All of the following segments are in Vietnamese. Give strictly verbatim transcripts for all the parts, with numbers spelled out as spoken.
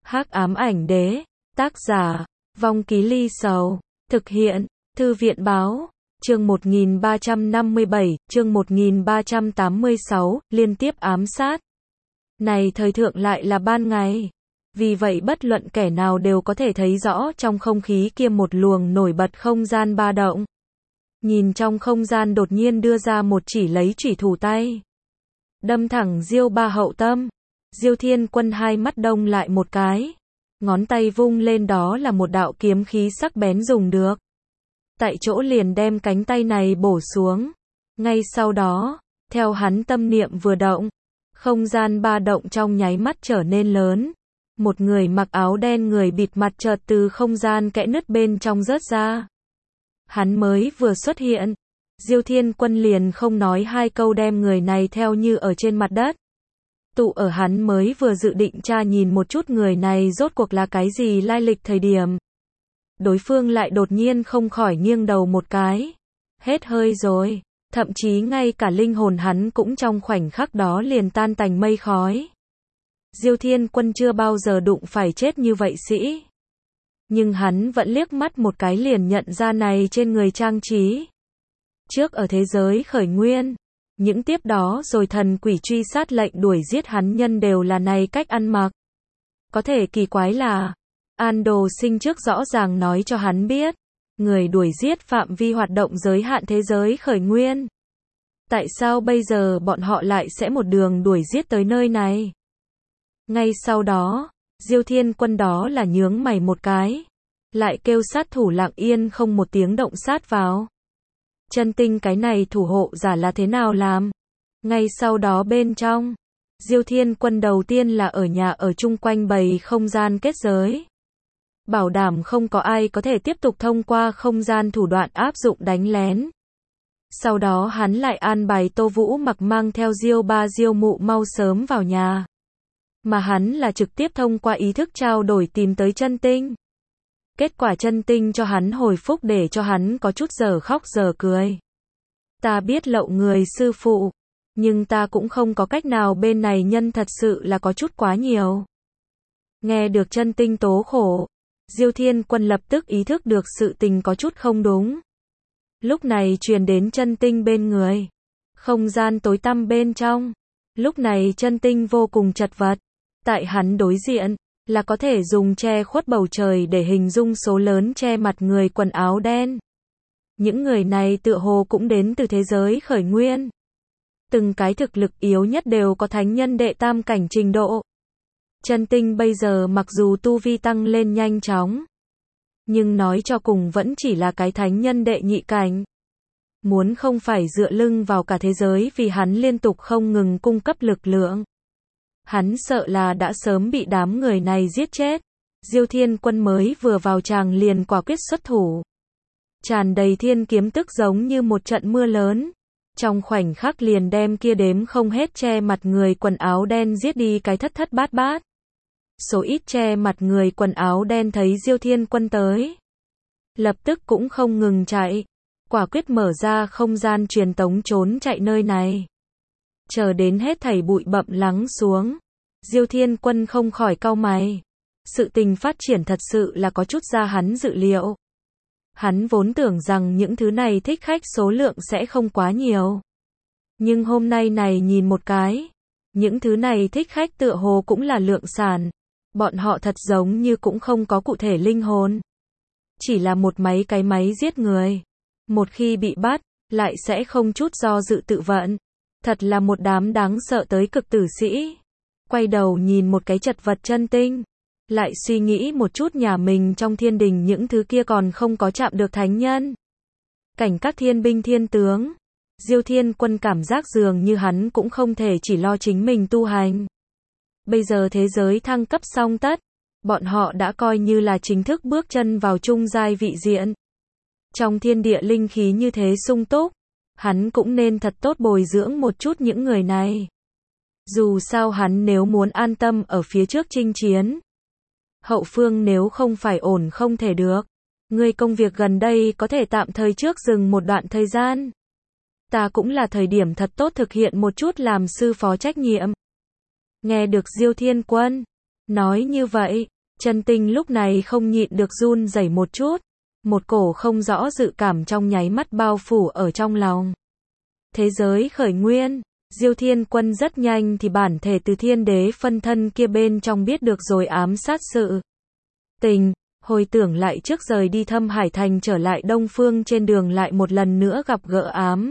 Hắc ám ảnh đế, tác giả, Vong Ký Ly Sầu, thực hiện, Thư viện báo, chương một nghìn ba trăm năm mươi bảy, chương một nghìn ba trăm tám mươi sáu, liên tiếp ám sát. Này thời thượng lại là ban ngày. Vì vậy bất luận kẻ nào đều có thể thấy rõ trong không khí kia một luồng nổi bật không gian ba động. Nhìn trong không gian đột nhiên đưa ra một chỉ lấy chủy thủ tay. Đâm thẳng Diêu Ba hậu tâm. Diêu Thiên Quân hai mắt đông lại một cái. Ngón tay vung lên đó là một đạo kiếm khí sắc bén dùng được. Tại chỗ liền đem cánh tay này bổ xuống. Ngay sau đó, theo hắn tâm niệm vừa động, không gian ba động trong nháy mắt trở nên lớn. Một người mặc áo đen người bịt mặt chợt từ không gian kẽ nứt bên trong rớt ra. Hắn mới vừa xuất hiện, Diêu Thiên Quân liền không nói hai câu đem người này theo như ở trên mặt đất. Tụ ở hắn mới vừa dự định tra nhìn một chút người này rốt cuộc là cái gì lai lịch thời điểm. Đối phương lại đột nhiên không khỏi nghiêng đầu một cái. Hết hơi rồi, thậm chí ngay cả linh hồn hắn cũng trong khoảnh khắc đó liền tan tành mây khói. Diêu Thiên Quân chưa bao giờ đụng phải chết như vậy sĩ. Nhưng hắn vẫn liếc mắt một cái liền nhận ra này trên người trang trí. Trước ở thế giới khởi nguyên, những tiếp đó rồi thần quỷ truy sát lệnh đuổi giết hắn nhân đều là này cách ăn mặc. Có thể kỳ quái là, An Đồ Sinh trước rõ ràng nói cho hắn biết, người đuổi giết phạm vi hoạt động giới hạn thế giới khởi nguyên. Tại sao bây giờ bọn họ lại sẽ một đường đuổi giết tới nơi này? Ngay sau đó, Diêu Thiên Quân đó là nhướng mày một cái, lại kêu sát thủ lặng yên không một tiếng động sát vào. Chân tinh cái này thủ hộ giả là thế nào làm? Ngay sau đó bên trong, Diêu Thiên Quân đầu tiên là ở nhà ở chung quanh bày không gian kết giới. Bảo đảm không có ai có thể tiếp tục thông qua không gian thủ đoạn áp dụng đánh lén. Sau đó hắn lại an bài Tô Vũ Mặc mang theo Diêu Ba Diêu Mụ mau sớm vào nhà. Mà hắn là trực tiếp thông qua ý thức trao đổi tìm tới chân tinh. Kết quả chân tinh cho hắn hồi phúc để cho hắn có chút giờ khóc giờ cười. Ta biết lậu người sư phụ, nhưng ta cũng không có cách nào, bên này nhân thật sự là có chút quá nhiều. Nghe được chân tinh tố khổ, Diêu Thiên Quân lập tức ý thức được sự tình có chút không đúng. Lúc này truyền đến chân tinh bên người. Không gian tối tăm bên trong. Lúc này chân tinh vô cùng chật vật. Tại hắn đối diện, là có thể dùng che khuất bầu trời để hình dung số lớn che mặt người quần áo đen. Những người này tựa hồ cũng đến từ thế giới khởi nguyên. Từng cái thực lực yếu nhất đều có thánh nhân đệ tam cảnh trình độ. Chân tinh bây giờ mặc dù tu vi tăng lên nhanh chóng, nhưng nói cho cùng vẫn chỉ là cái thánh nhân đệ nhị cảnh. Muốn không phải dựa lưng vào cả thế giới vì hắn liên tục không ngừng cung cấp lực lượng. Hắn sợ là đã sớm bị đám người này giết chết. Diêu Thiên Quân mới vừa vào tràng liền quả quyết xuất thủ. Tràn đầy thiên kiếm tức giống như một trận mưa lớn. Trong khoảnh khắc liền đem kia đếm không hết che mặt người quần áo đen giết đi cái thất thất bát bát. Số ít che mặt người quần áo đen thấy Diêu Thiên Quân tới, lập tức cũng không ngừng chạy. Quả quyết mở ra không gian truyền tống trốn chạy nơi này. Chờ đến hết thảy bụi bặm lắng xuống, Diêu Thiên Quân không khỏi cau mày. Sự tình phát triển thật sự là có chút ra hắn dự liệu. Hắn vốn tưởng rằng những thứ này thích khách số lượng sẽ không quá nhiều. Nhưng hôm nay này nhìn một cái, những thứ này thích khách tựa hồ cũng là lượng sản. Bọn họ thật giống như cũng không có cụ thể linh hồn. Chỉ là một máy cái máy giết người. Một khi bị bắt, lại sẽ không chút do dự tự vận. Thật là một đám đáng sợ tới cực tử sĩ. Quay đầu nhìn một cái chật vật chân tinh. Lại suy nghĩ một chút nhà mình trong thiên đình những thứ kia còn không có chạm được thánh nhân. Cảnh các thiên binh thiên tướng. Diêu Thiên Quân cảm giác dường như hắn cũng không thể chỉ lo chính mình tu hành. Bây giờ thế giới thăng cấp xong tất. Bọn họ đã coi như là chính thức bước chân vào trung giai vị diện. Trong thiên địa linh khí như thế sung túc, hắn cũng nên thật tốt bồi dưỡng một chút những người này. Dù sao hắn nếu muốn an tâm ở phía trước chinh chiến, hậu phương nếu không phải ổn không thể được. Ngươi công việc gần đây có thể tạm thời trước dừng một đoạn thời gian. Ta cũng là thời điểm thật tốt thực hiện một chút làm sư phó trách nhiệm. Nghe được Diêu Thiên Quân nói như vậy, Chân tinh lúc này không nhịn được run rẩy một chút, một cổ không rõ dự cảm trong nháy mắt bao phủ ở trong lòng. Thế giới khởi nguyên, Diêu Thiên Quân rất nhanh thì bản thể từ thiên đế phân thân kia bên trong biết được rồi ám sát sự tình, hồi tưởng lại trước rời đi Thâm Hải Thành trở lại Đông Phương trên đường lại một lần nữa gặp gỡ ám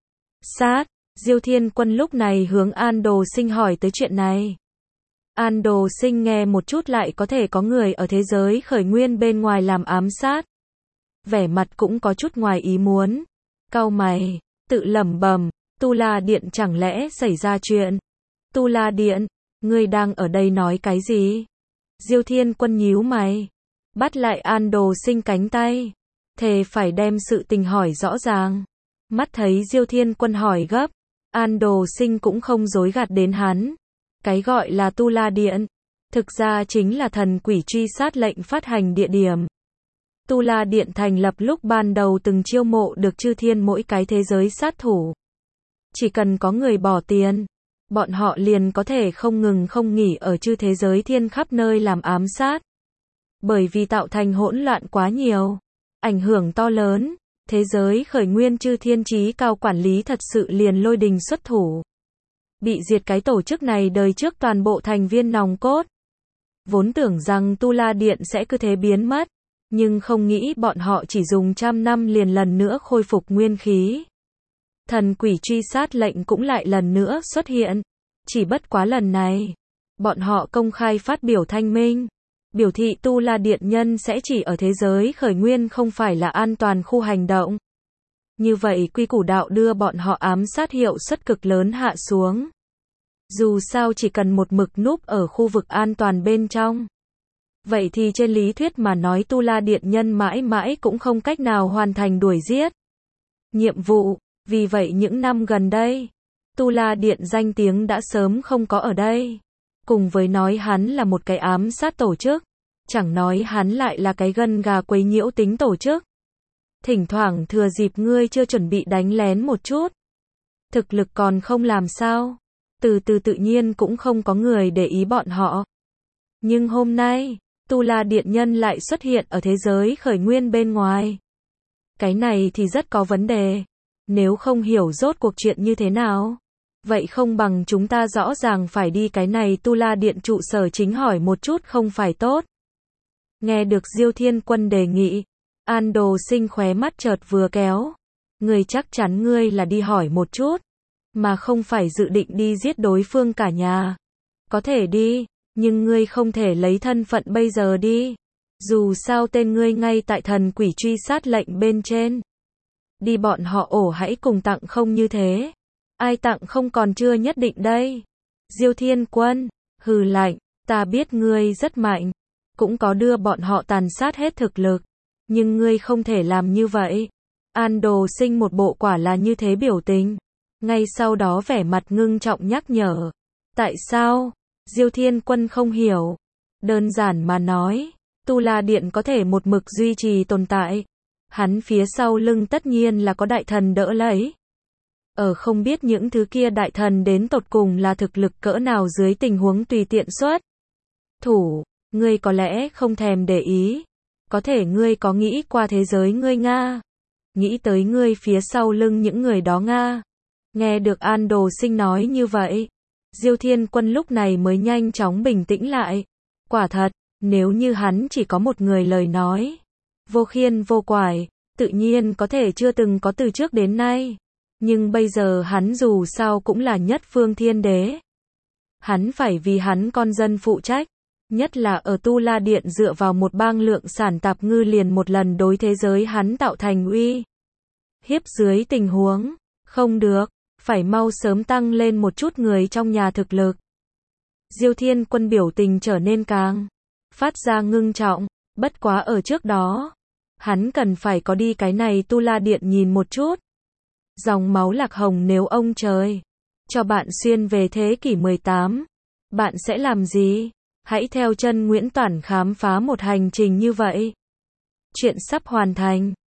sát, Diêu Thiên Quân lúc này hướng An Đồ Sinh hỏi tới chuyện này. An Đồ Sinh nghe một chút lại có thể có người ở thế giới khởi nguyên bên ngoài làm ám sát. Vẻ mặt cũng có chút ngoài ý muốn. Cau mày, tự lẩm bẩm, Tu La Điện chẳng lẽ xảy ra chuyện? Tu La Điện, ngươi đang ở đây nói cái gì? Diêu Thiên Quân nhíu mày, bắt lại An Đồ Sinh cánh tay, thề phải đem sự tình hỏi rõ ràng. Mắt thấy Diêu Thiên Quân hỏi gấp, An Đồ Sinh cũng không dối gạt đến hắn. Cái gọi là Tu La Điện, thực ra chính là thần quỷ truy sát lệnh phát hành địa điểm. Tu La Điện thành lập lúc ban đầu từng chiêu mộ được chư thiên mỗi cái thế giới sát thủ. Chỉ cần có người bỏ tiền, bọn họ liền có thể không ngừng không nghỉ ở chư thế giới thiên khắp nơi làm ám sát. Bởi vì tạo thành hỗn loạn quá nhiều, ảnh hưởng to lớn, thế giới khởi nguyên chư thiên chí cao quản lý thật sự liền lôi đình xuất thủ. Bị diệt cái tổ chức này đời trước toàn bộ thành viên nòng cốt. Vốn tưởng rằng Tu La Điện sẽ cứ thế biến mất, nhưng không nghĩ bọn họ chỉ dùng trăm năm liền lần nữa khôi phục nguyên khí. Thần quỷ truy sát lệnh cũng lại lần nữa xuất hiện, chỉ bất quá lần này, bọn họ công khai phát biểu thanh minh, biểu thị Tu La Điện nhân sẽ chỉ ở thế giới khởi nguyên không phải là an toàn khu hành động. Như vậy quy củ đạo đưa bọn họ ám sát hiệu suất cực lớn hạ xuống. Dù sao chỉ cần một mực núp ở khu vực an toàn bên trong. Vậy thì trên lý thuyết mà nói Tu La Điện nhân mãi mãi cũng không cách nào hoàn thành đuổi giết nhiệm vụ. Vì vậy những năm gần đây, Tu La Điện danh tiếng đã sớm không có ở đây. Cùng với nói hắn là một cái ám sát tổ chức, chẳng nói hắn lại là cái gân gà quấy nhiễu tính tổ chức. Thỉnh thoảng thừa dịp ngươi chưa chuẩn bị đánh lén một chút. Thực lực còn không làm sao. Từ từ tự nhiên cũng không có người để ý bọn họ. Nhưng hôm nay, Tu La Điện nhân lại xuất hiện ở thế giới khởi nguyên bên ngoài. Cái này thì rất có vấn đề. Nếu không hiểu rốt cuộc chuyện như thế nào, vậy không bằng chúng ta rõ ràng phải đi cái này Tu La Điện trụ sở chính hỏi một chút không phải tốt. Nghe được Diêu Thiên Quân đề nghị, An Đồ Sinh khóe mắt chợt vừa kéo. Ngươi chắc chắn ngươi là đi hỏi một chút, mà không phải dự định đi giết đối phương cả nhà. Có thể đi, nhưng ngươi không thể lấy thân phận bây giờ đi. Dù sao tên ngươi ngay tại thần quỷ truy sát lệnh bên trên. Đi bọn họ ổ hãy cùng tặng không như thế. Ai tặng không còn chưa nhất định đây. Diêu Thiên Quân, hừ lạnh, ta biết ngươi rất mạnh, cũng có đưa bọn họ tàn sát hết thực lực, nhưng ngươi không thể làm như vậy. An Đồ Sinh một bộ quả là như thế biểu tình, ngay sau đó vẻ mặt ngưng trọng nhắc nhở. Tại sao? Diêu Thiên Quân không hiểu. Đơn giản mà nói, Tu La Điện có thể một mực duy trì tồn tại. Hắn phía sau lưng tất nhiên là có đại thần đỡ lấy. Ở không biết những thứ kia đại thần đến tột cùng là thực lực cỡ nào dưới tình huống tùy tiện xuất thủ, ngươi có lẽ không thèm để ý. Có thể ngươi có nghĩ qua thế giới ngươi Nga? Nghĩ tới ngươi phía sau lưng những người đó Nga? Nghe được An Đồ Sinh nói như vậy, Diêu Thiên Quân lúc này mới nhanh chóng bình tĩnh lại. Quả thật, nếu như hắn chỉ có một người lời nói, vô khiên vô quải, tự nhiên có thể chưa từng có từ trước đến nay. Nhưng bây giờ hắn dù sao cũng là nhất phương thiên đế. Hắn phải vì hắn con dân phụ trách. Nhất là ở Tu La Điện dựa vào một bang lượng sản tạp ngư liền một lần đối thế giới hắn tạo thành uy hiếp dưới tình huống. Không được, phải mau sớm tăng lên một chút người trong nhà thực lực. Diêu Thiên Quân biểu tình trở nên càng phát ra ngưng trọng. Bất quá ở trước đó, hắn cần phải có đi cái này Tu La Điện nhìn một chút. Dòng máu lạc hồng nếu ông trời cho bạn xuyên về thế kỷ mười tám, bạn sẽ làm gì? Hãy theo chân Nguyễn Toản khám phá một hành trình như vậy. Chuyện sắp hoàn thành.